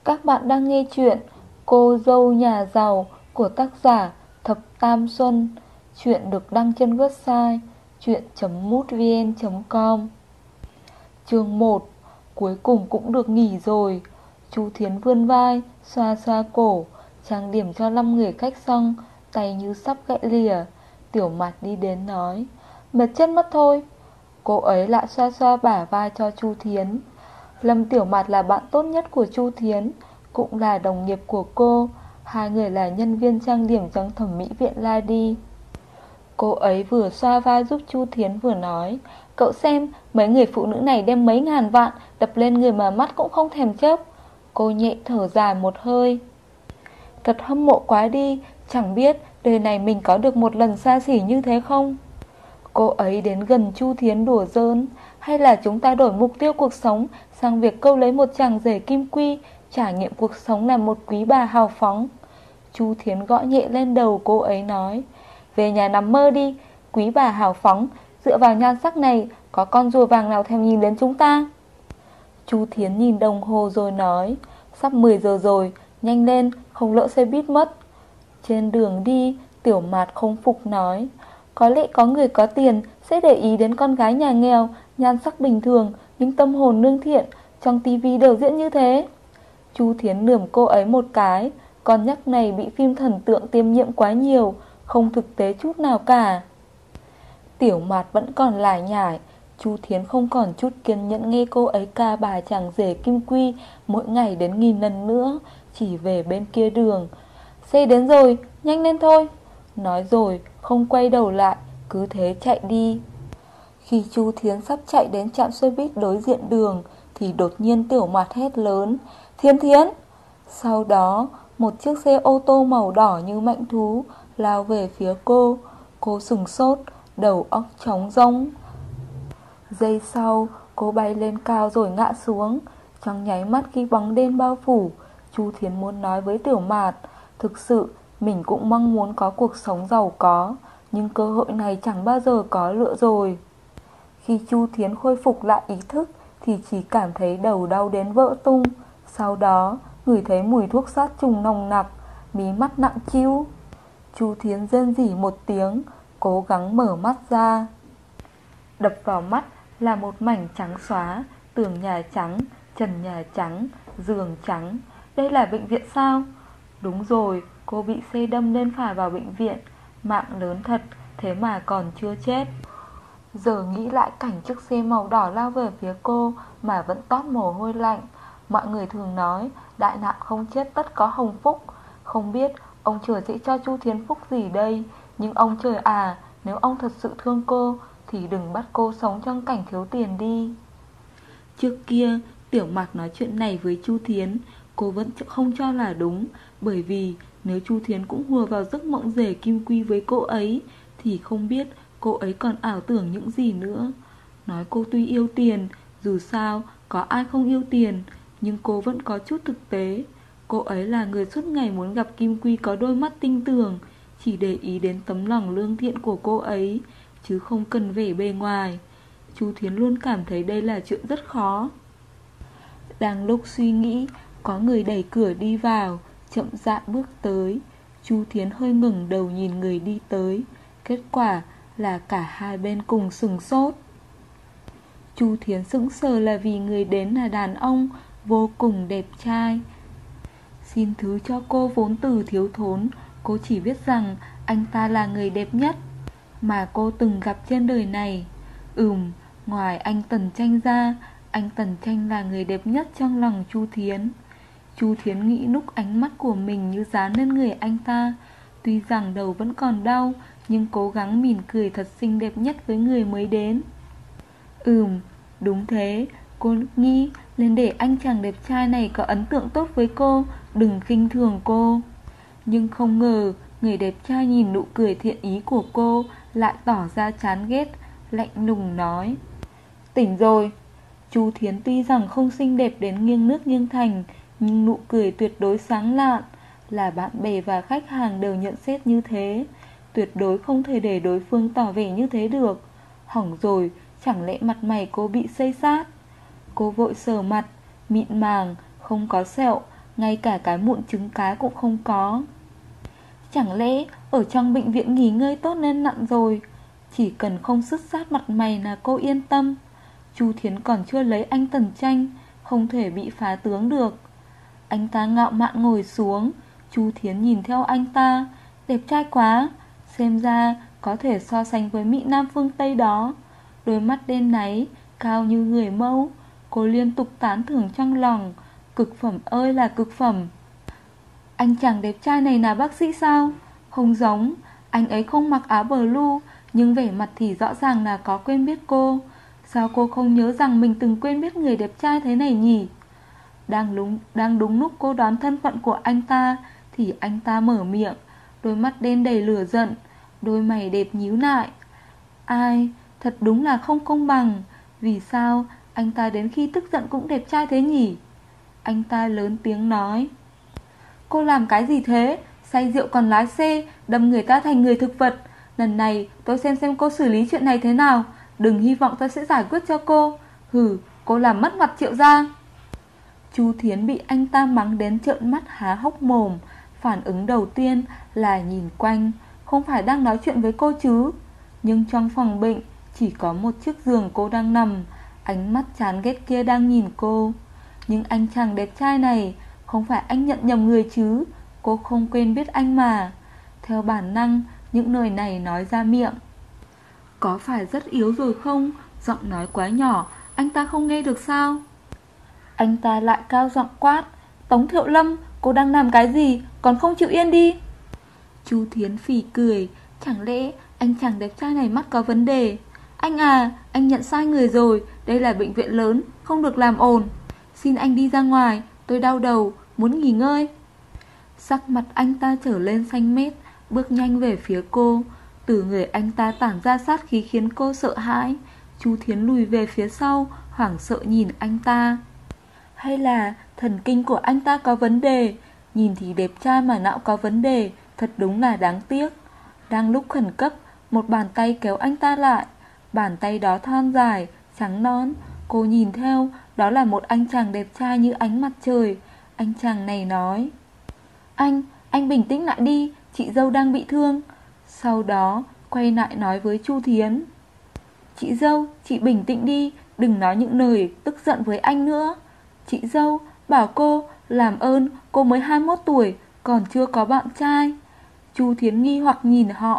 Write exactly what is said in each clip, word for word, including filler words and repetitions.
Các bạn đang nghe chuyện Cô dâu nhà giàu của tác giả Thập Tam Xuân. Chuyện được đăng trên website chuyện chấm mútvn chấm com. Chương một. Cuối cùng cũng được nghỉ rồi. Chu Thiến vươn vai, xoa xoa cổ, trang điểm cho năm người khách xong, tay như sắp gãy lìa. Tiểu Mạt đi đến nói: mệt chết mất thôi. Cô ấy lại xoa xoa bả vai cho Chu Thiến. Lâm Tiểu Mạt là bạn tốt nhất của Chu Thiến, cũng là đồng nghiệp của cô. Hai người là nhân viên trang điểm trong thẩm mỹ viện Lady. Cô ấy vừa xoa vai giúp Chu Thiến vừa nói: cậu xem, mấy người phụ nữ này đem mấy ngàn vạn đập lên người mà mắt cũng không thèm chớp. Cô nhẹ thở dài một hơi. Thật hâm mộ quá đi, chẳng biết đời này mình có được một lần xa xỉ như thế không. Cô ấy đến gần Chu Thiến đùa giỡn: hay là chúng ta đổi mục tiêu cuộc sống sang việc câu lấy một chàng rể kim quy, trải nghiệm cuộc sống là một quý bà hào phóng. Chu Thiến gõ nhẹ lên đầu cô ấy nói: về nhà nằm mơ đi, quý bà hào phóng, dựa vào nhan sắc này, có con rùa vàng nào thèm nhìn đến chúng ta. Chu Thiến nhìn đồng hồ rồi nói: sắp mười giờ rồi, nhanh lên, không lỡ xe buýt mất. Trên đường đi, Tiểu Mạt không phục nói: có lẽ có người có tiền sẽ để ý đến con gái nhà nghèo, nhan sắc bình thường nhưng tâm hồn lương thiện, trong tivi đều diễn như thế. Chu Thiến lườm cô ấy một cái, con nhóc này bị phim thần tượng tiêm nhiễm quá nhiều, không thực tế chút nào cả. Tiểu Mạt vẫn còn lải nhải. Chu Thiến không còn chút kiên nhẫn nghe cô ấy ca bài chàng rể kim quy mỗi ngày đến nghìn lần nữa, chỉ về bên kia đường: xe đến rồi, nhanh lên thôi. Nói rồi không quay đầu lại, cứ thế chạy đi. Khi Chu Thiến sắp chạy đến trạm xe buýt đối diện đường thì đột nhiên Tiểu Mạt hét lớn: Thiến Thiến! Sau đó một chiếc xe ô tô màu đỏ như mãnh thú lao về phía cô. Cô sửng sốt, đầu óc trống rỗng. Giây sau cô bay lên cao rồi ngã xuống. Trong nháy mắt khi bóng đêm bao phủ, Chu Thiến muốn nói với Tiểu Mạt: thực sự mình cũng mong muốn có cuộc sống giàu có, nhưng cơ hội này chẳng bao giờ có nữa rồi. Khi Chu Thiến khôi phục lại ý thức thì chỉ cảm thấy đầu đau đến vỡ tung. Sau đó ngửi thấy mùi thuốc sát trùng nồng nặc, mí mắt nặng trĩu. Chu Thiến rên rỉ một tiếng, cố gắng mở mắt ra. Đập vào mắt là một mảnh trắng xóa, tường nhà trắng, trần nhà trắng, giường trắng. Đây là bệnh viện sao? Đúng rồi, cô bị xe đâm nên phải vào bệnh viện. Mạng lớn thật, thế mà còn chưa chết. Giờ nghĩ lại cảnh chiếc xe màu đỏ lao về phía cô mà vẫn toát mồ hôi lạnh. Mọi người thường nói đại nạn không chết tất có hồng phúc. Không biết ông trời sẽ cho Chu Thiến phúc gì đây. Nhưng ông trời à, nếu ông thật sự thương cô thì đừng bắt cô sống trong cảnh thiếu tiền đi. Trước kia Tiểu Mạt nói chuyện này với Chu Thiến, cô vẫn không cho là đúng. Bởi vì nếu Chu Thiến cũng hùa vào giấc mộng rể kim quy với cô ấy thì không biết cô ấy còn ảo tưởng những gì nữa. Nói cô tuy yêu tiền, dù sao có ai không yêu tiền, nhưng cô vẫn có chút thực tế. Cô ấy là người suốt ngày muốn gặp kim quy có đôi mắt tinh tường, chỉ để ý đến tấm lòng lương thiện của cô ấy, chứ không cần vẻ bề ngoài. Chu Thiến luôn cảm thấy đây là chuyện rất khó. Đang lúc suy nghĩ, có người đẩy cửa đi vào, chậm rãi bước tới. Chu Thiến hơi ngẩng đầu nhìn người đi tới. Kết quả là cả hai bên cùng sửng sốt. Chu Thiến sững sờ là vì người đến là đàn ông vô cùng đẹp trai. Xin thứ cho cô vốn từ thiếu thốn, cô chỉ biết rằng anh ta là người đẹp nhất mà cô từng gặp trên đời này. Ừm, ngoài anh Tần Tranh ra, anh Tần Tranh là người đẹp nhất trong lòng Chu Thiến. Chu Thiến nghĩ lúc ánh mắt của mình như dán lên người anh ta. Tuy rằng đầu vẫn còn đau, nhưng cố gắng mỉm cười thật xinh đẹp nhất với người mới đến. Ừm, đúng thế, cô nghĩ nên để anh chàng đẹp trai này có ấn tượng tốt với cô, đừng khinh thường cô. Nhưng không ngờ, người đẹp trai nhìn nụ cười thiện ý của cô lại tỏ ra chán ghét, lạnh lùng nói: tỉnh rồi. Chu Thiến tuy rằng không xinh đẹp đến nghiêng nước nghiêng thành, nhưng nụ cười tuyệt đối sáng lạn. Là bạn bè và khách hàng đều nhận xét như thế. Tuyệt đối không thể để đối phương tỏ vẻ như thế được. Hỏng rồi, chẳng lẽ mặt mày cô bị xây xát? Cô vội sờ mặt, mịn màng, không có sẹo, ngay cả cái mụn trứng cá cũng không có. Chẳng lẽ ở trong bệnh viện nghỉ ngơi tốt nên nặng rồi, chỉ cần không sứt sát mặt mày là cô yên tâm. Chu Thiến còn chưa lấy anh Tần Tranh, không thể bị phá tướng được. Anh ta ngạo mạn ngồi xuống. Chu Thiến nhìn theo anh ta. Đẹp trai quá, xem ra có thể so sánh với mỹ nam phương Tây đó. Đôi mắt đen náy, cao như người mẫu. Cô liên tục tán thưởng trong lòng. Cực phẩm ơi là cực phẩm. Anh chàng đẹp trai này là bác sĩ sao? Không giống. Anh ấy không mặc áo blue, nhưng vẻ mặt thì rõ ràng là có quen biết cô. Sao cô không nhớ rằng mình từng quen biết người đẹp trai thế này nhỉ? Đang đúng, đang đúng lúc cô đoán thân phận của anh ta thì anh ta mở miệng. Đôi mắt đen đầy lửa giận, đôi mày đẹp nhíu lại. Ai, thật đúng là không công bằng. Vì sao anh ta đến khi tức giận cũng đẹp trai thế nhỉ? Anh ta lớn tiếng nói. Cô làm cái gì thế? Say rượu còn lái xe, đâm người ta thành người thực vật. Lần này tôi xem xem cô xử lý chuyện này thế nào. Đừng hy vọng tôi sẽ giải quyết cho cô. Hừ, cô làm mất mặt Triệu gia. Chu Thiến bị anh ta mắng đến trợn mắt há hốc mồm. Phản ứng đầu tiên là nhìn quanh, không phải đang nói chuyện với cô chứ. Nhưng trong phòng bệnh chỉ có một chiếc giường cô đang nằm. Ánh mắt chán ghét kia đang nhìn cô. Nhưng anh chàng đẹp trai này, không phải anh nhận nhầm người chứ? Cô không quên biết anh mà. Theo bản năng, những lời này nói ra miệng. Có phải rất yếu rồi không? Giọng nói quá nhỏ, anh ta không nghe được sao? Anh ta lại cao giọng quát. Tống Thiệu Lâm, cô đang làm cái gì? Còn không chịu yên đi. Chu Thiến phì cười. Chẳng lẽ anh chàng đẹp trai này mắt có vấn đề? Anh à, anh nhận sai người rồi. Đây là bệnh viện lớn, không được làm ồn. Xin anh đi ra ngoài, tôi đau đầu, muốn nghỉ ngơi. Sắc mặt anh ta trở lên xanh mét, bước nhanh về phía cô. Từ người anh ta tản ra sát khí khiến cô sợ hãi. Chu Thiến lùi về phía sau, hoảng sợ nhìn anh ta. Hay là thần kinh của anh ta có vấn đề? Nhìn thì đẹp trai mà não có vấn đề, thật đúng là đáng tiếc. Đang lúc khẩn cấp, một bàn tay kéo anh ta lại. Bàn tay đó thon dài, trắng nõn. Cô nhìn theo, đó là một anh chàng đẹp trai như ánh mặt trời. Anh chàng này nói. Anh, anh bình tĩnh lại đi, chị dâu đang bị thương. Sau đó quay lại nói với Chu Thiến. Chị dâu, chị bình tĩnh đi, đừng nói những lời tức giận với anh nữa. Chị dâu, bảo cô, làm ơn, cô mới hai mươi mốt tuổi, còn chưa có bạn trai. Chu Thiến nghi hoặc nhìn họ.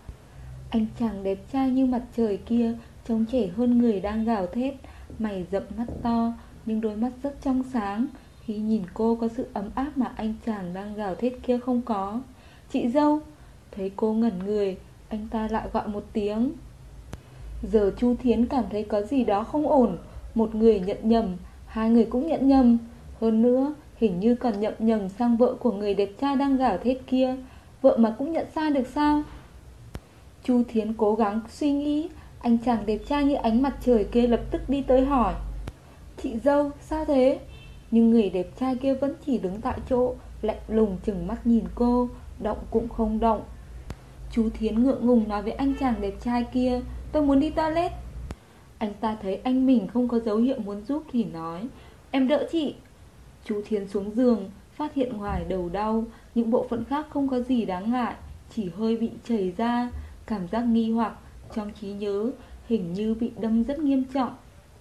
Anh chàng đẹp trai như mặt trời kia trông trẻ hơn người đang gào thét. Mày rậm mắt to, nhưng đôi mắt rất trong sáng. Khi nhìn cô có sự ấm áp mà anh chàng đang gào thét kia không có. Chị dâu. Thấy cô ngẩn người, anh ta lại gọi một tiếng. Giờ Chu Thiến cảm thấy có gì đó không ổn. Một người nhận nhầm, hai người cũng nhận nhầm. Hơn nữa, hình như còn nhận nhầm sang vợ của người đẹp trai đang gào thét kia. Vợ mà cũng nhận sai được sao? Chu Thiến cố gắng suy nghĩ. Anh chàng đẹp trai như ánh mặt trời kia lập tức đi tới hỏi. Chị dâu, sao thế? Nhưng người đẹp trai kia vẫn chỉ đứng tại chỗ, lạnh lùng chừng mắt nhìn cô, động cũng không động. Chu Thiến ngượng ngùng nói với anh chàng đẹp trai kia. Tôi muốn đi toilet. Anh ta thấy anh mình không có dấu hiệu muốn giúp thì nói. Em đỡ chị. Chu Thiến xuống giường, phát hiện ngoài đầu đau, những bộ phận khác không có gì đáng ngại, chỉ hơi bị chảy ra. Cảm giác nghi hoặc trong trí nhớ hình như bị đâm rất nghiêm trọng.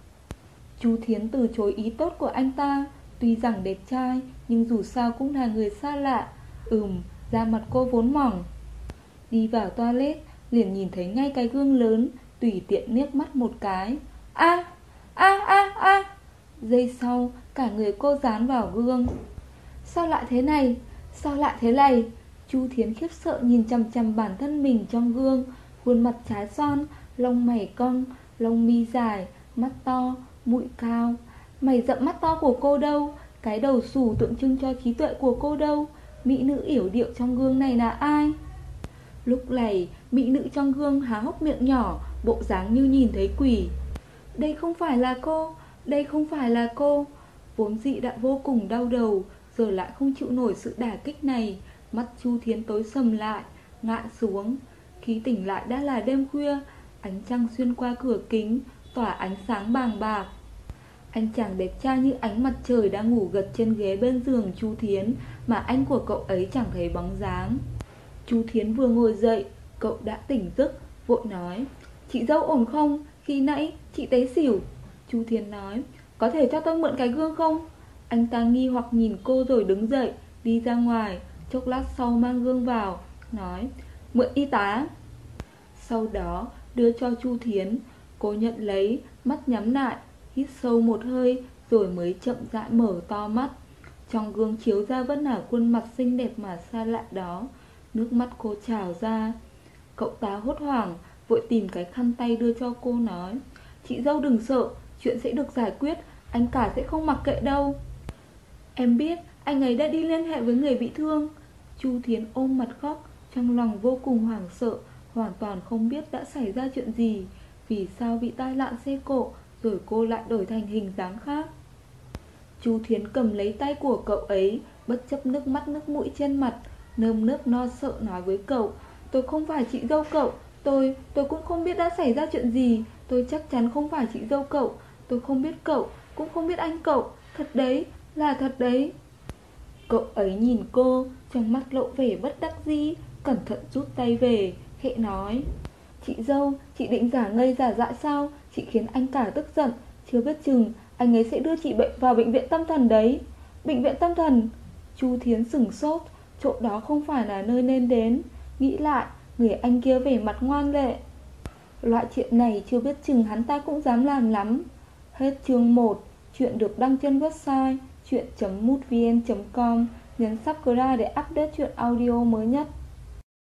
Chu Thiến từ chối ý tốt của anh ta. Tuy rằng đẹp trai, nhưng dù sao cũng là người xa lạ. Ừm, da mặt cô vốn mỏng. Đi vào toilet, liền nhìn thấy ngay cái gương lớn, tùy tiện liếc mắt một cái. A, a, a, a. Giây sau, cả người cô dán vào gương. Sao lại thế này? Sao lại thế này? Chu Thiến khiếp sợ nhìn chằm chằm bản thân mình trong gương. Khuôn mặt trái xoan, lông mày cong, lông mi dài, mắt to, mũi cao. Mày rậm mắt to của cô đâu? Cái đầu xù tượng trưng cho trí tuệ của cô đâu? Mỹ nữ yểu điệu trong gương này là ai? Lúc này, mỹ nữ trong gương há hốc miệng nhỏ, bộ dáng như nhìn thấy quỷ. Đây không phải là cô, đây không phải là cô. Vốn dĩ đã vô cùng đau đầu, giờ lại không chịu nổi sự đả kích này. Mắt Chu Thiến tối sầm lại, ngã xuống. Khi tỉnh lại đã là đêm khuya. Ánh trăng xuyên qua cửa kính, tỏa ánh sáng bàng bạc. Anh chàng đẹp trai như ánh mặt trời đang ngủ gật trên ghế bên giường Chu Thiến, mà anh của cậu ấy chẳng thấy bóng dáng. Chu Thiến vừa ngồi dậy, cậu đã tỉnh giấc, vội nói: Chị dâu ổn không? Khi nãy chị té xỉu. Chu Thiến nói: Có thể cho tôi mượn cái gương không? Anh ta nghi hoặc nhìn cô rồi đứng dậy, đi ra ngoài. Chốc lát sau mang gương vào, nói: Mượn y tá. Sau đó đưa cho Chu Thiến. Cô nhận lấy, mắt nhắm lại, hít sâu một hơi, rồi mới chậm rãi mở to mắt. Trong gương chiếu ra vẫn là khuôn mặt xinh đẹp mà xa lạ đó. Nước mắt cô trào ra. Cậu ta hốt hoảng, vội tìm cái khăn tay đưa cho cô, nói: Chị dâu đừng sợ, chuyện sẽ được giải quyết, anh cả sẽ không mặc kệ đâu. Em biết, anh ấy đã đi liên hệ với người bị thương. Chu Thiến ôm mặt khóc, trong lòng vô cùng hoảng sợ, hoàn toàn không biết đã xảy ra chuyện gì. Vì sao bị tai nạn xe cộ, rồi cô lại đổi thành hình dáng khác. Chu Thiến cầm lấy tay của cậu ấy, bất chấp nước mắt nước mũi trên mặt, nơm nớp lo sợ nói với cậu: Tôi không phải chị dâu cậu. Tôi, tôi cũng không biết đã xảy ra chuyện gì. Tôi chắc chắn không phải chị dâu cậu. Tôi không biết cậu, cũng không biết anh cậu. Thật đấy, là thật đấy. Cậu ấy nhìn cô, trong mắt lộ vẻ bất đắc dĩ, cẩn thận rút tay về, khẽ nói: Chị dâu, chị định giả ngây giả dại sao? Chị khiến anh cả tức giận. Chưa biết chừng anh ấy sẽ đưa chị bệnh vào bệnh viện tâm thần đấy. Bệnh viện tâm thần? Chu Thiến sửng sốt. Chỗ đó không phải là nơi nên đến. Nghĩ lại, người anh kia vẻ mặt ngoan lệ. Loại chuyện này chưa biết chừng hắn ta cũng dám làm lắm. Hết chương một. Chuyện được đăng trên website chuyện chấm mútvn chấm com. Nhấn subscribe để update chuyện audio mới nhất.